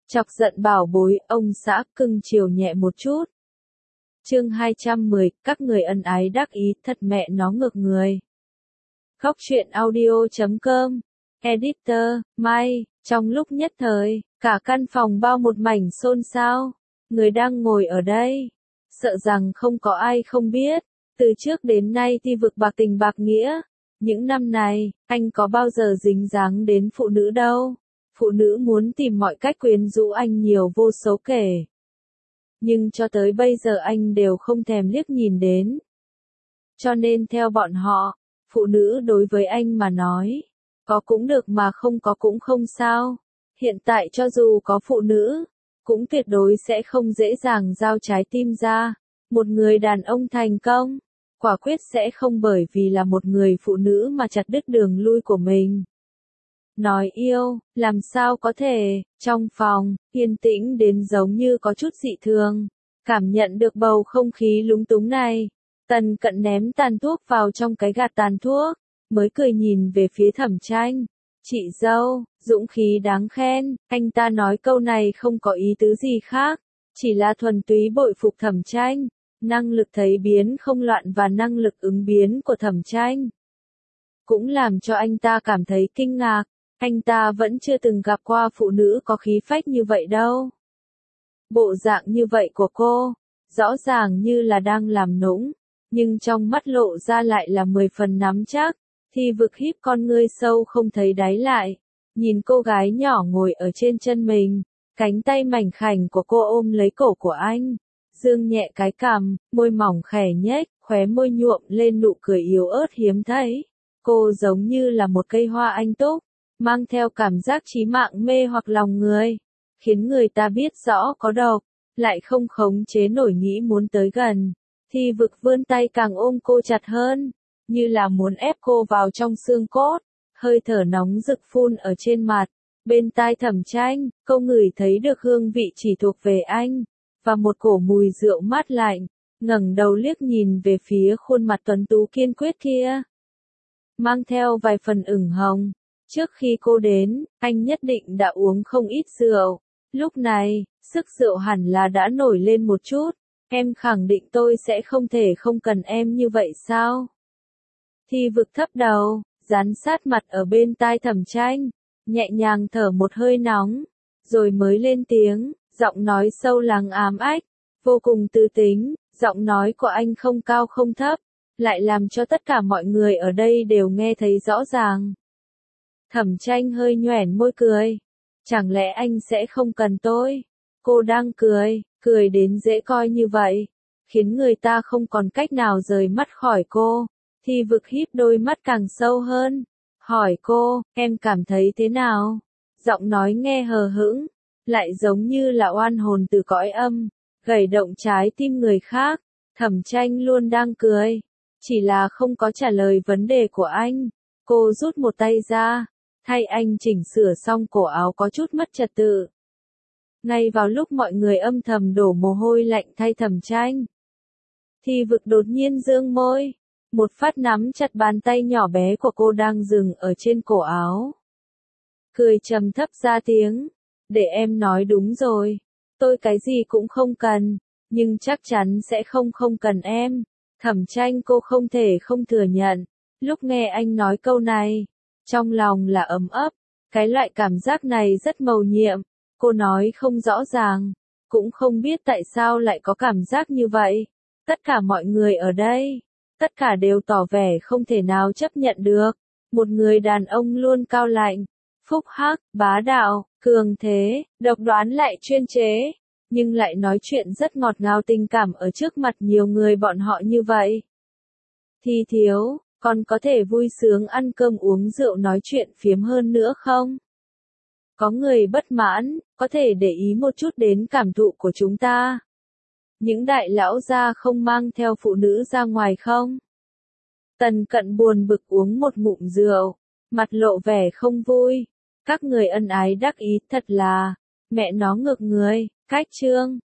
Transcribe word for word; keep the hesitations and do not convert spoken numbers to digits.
Chọc giận bảo bối, ông xã cưng chiều nhẹ một chút. Chương hai trăm mười, các người ân ái đắc ý, thật mẹ nó ngược người. Góc truyện audio chấm com, Editor, Mai, trong lúc nhất thời, cả căn phòng bao một mảnh xôn xao. Người đang ngồi ở đây, sợ rằng không có ai không biết, từ trước đến nay Ti vực bạc tình bạc nghĩa. Những năm này, anh có bao giờ dính dáng đến phụ nữ đâu. Phụ nữ muốn tìm mọi cách quyến rũ anh nhiều vô số kể. Nhưng cho tới bây giờ anh đều không thèm liếc nhìn đến. Cho nên theo bọn họ, phụ nữ đối với anh mà nói, có cũng được mà không có cũng không sao. Hiện tại cho dù có phụ nữ, cũng tuyệt đối sẽ không dễ dàng giao trái tim ra. Một người đàn ông thành công, quả quyết sẽ không bởi vì là một người phụ nữ mà chặt đứt đường lui của mình. Nói yêu, làm sao có thể, trong phòng, yên tĩnh đến giống như có chút dị thường. Cảm nhận được bầu không khí lúng túng này, Tần Cận ném tàn thuốc vào trong cái gạt tàn thuốc, mới cười nhìn về phía Thẩm Tranh. Chị dâu, dũng khí đáng khen, anh ta nói câu này không có ý tứ gì khác, chỉ là thuần túy bội phục Thẩm Tranh. Năng lực thấy biến không loạn và năng lực ứng biến của Thẩm Tranh cũng làm cho anh ta cảm thấy kinh ngạc. Anh ta vẫn chưa từng gặp qua phụ nữ có khí phách như vậy đâu. Bộ dạng như vậy của cô, rõ ràng như là đang làm nũng, nhưng trong mắt lộ ra lại là mười phần nắm chắc. Thi vực híp con ngươi sâu không thấy đáy lại, nhìn cô gái nhỏ ngồi ở trên chân mình, cánh tay mảnh khảnh của cô ôm lấy cổ của anh, dương nhẹ cái cằm, môi mỏng khẽ nhếch, khóe môi nhuộm lên nụ cười yếu ớt hiếm thấy. Cô giống như là một cây hoa anh túc, mang theo cảm giác chí mạng mê hoặc lòng người, khiến người ta biết rõ có độc, lại không khống chế nổi nghĩ muốn tới gần. Thi vực vươn tay càng ôm cô chặt hơn, như là muốn ép cô vào trong xương cốt, hơi thở nóng rực phun ở trên mặt. Bên tai Thẩm Tranh, cô ngửi thấy được hương vị chỉ thuộc về anh, và một cổ mùi rượu mát lạnh, ngẩng đầu liếc nhìn về phía khuôn mặt tuấn tú kiên quyết kia, mang theo vài phần ửng hồng. Trước khi cô đến, anh nhất định đã uống không ít rượu. Lúc này, sức rượu hẳn là đã nổi lên một chút. Em khẳng định tôi sẽ không thể không cần em như vậy sao? Thi vực thấp đầu, dán sát mặt ở bên tai Thẩm Tranh, nhẹ nhàng thở một hơi nóng, rồi mới lên tiếng, giọng nói sâu lắng ám ách, vô cùng tư tính. Giọng nói của anh không cao không thấp, lại làm cho tất cả mọi người ở đây đều nghe thấy rõ ràng. Thẩm Tranh hơi nhoẻn môi cười. Chẳng lẽ anh sẽ không cần tôi? Cô đang cười, cười đến dễ coi như vậy, khiến người ta không còn cách nào rời mắt khỏi cô. Thi vực híp đôi mắt càng sâu hơn, hỏi cô, em cảm thấy thế nào? Giọng nói nghe hờ hững, lại giống như là oan hồn từ cõi âm, gẩy động trái tim người khác. Thẩm Tranh luôn đang cười, chỉ là không có trả lời vấn đề của anh. Cô rút một tay ra, thay anh chỉnh sửa xong cổ áo có chút mất trật tự. Ngay vào lúc mọi người âm thầm đổ mồ hôi lạnh thay Thẩm Tranh, Thi vực đột nhiên dương môi, một phát nắm chặt bàn tay nhỏ bé của cô đang dừng ở trên cổ áo. Cười trầm thấp ra tiếng, để em nói đúng rồi, tôi cái gì cũng không cần, nhưng chắc chắn sẽ không không cần em. Thẩm Tranh cô không thể không thừa nhận, lúc nghe anh nói câu này, trong lòng là ấm ấp, cái loại cảm giác này rất mầu nhiệm. Cô nói không rõ ràng, cũng không biết tại sao lại có cảm giác như vậy. Tất cả mọi người ở đây, tất cả đều tỏ vẻ không thể nào chấp nhận được. Một người đàn ông luôn cao lạnh, phúc hắc, bá đạo, cường thế, độc đoán lại chuyên chế, nhưng lại nói chuyện rất ngọt ngào tình cảm ở trước mặt nhiều người bọn họ như vậy. Thi thiếu, còn có thể vui sướng ăn cơm uống rượu nói chuyện phiếm hơn nữa không? Có người bất mãn, có thể để ý một chút đến cảm thụ của chúng ta. Những đại lão gia không mang theo phụ nữ ra ngoài không? Tần Cận buồn bực uống một ngụm rượu, mặt lộ vẻ không vui. Các người ân ái đắc ý thật là, mẹ nó ngược người, cách chương.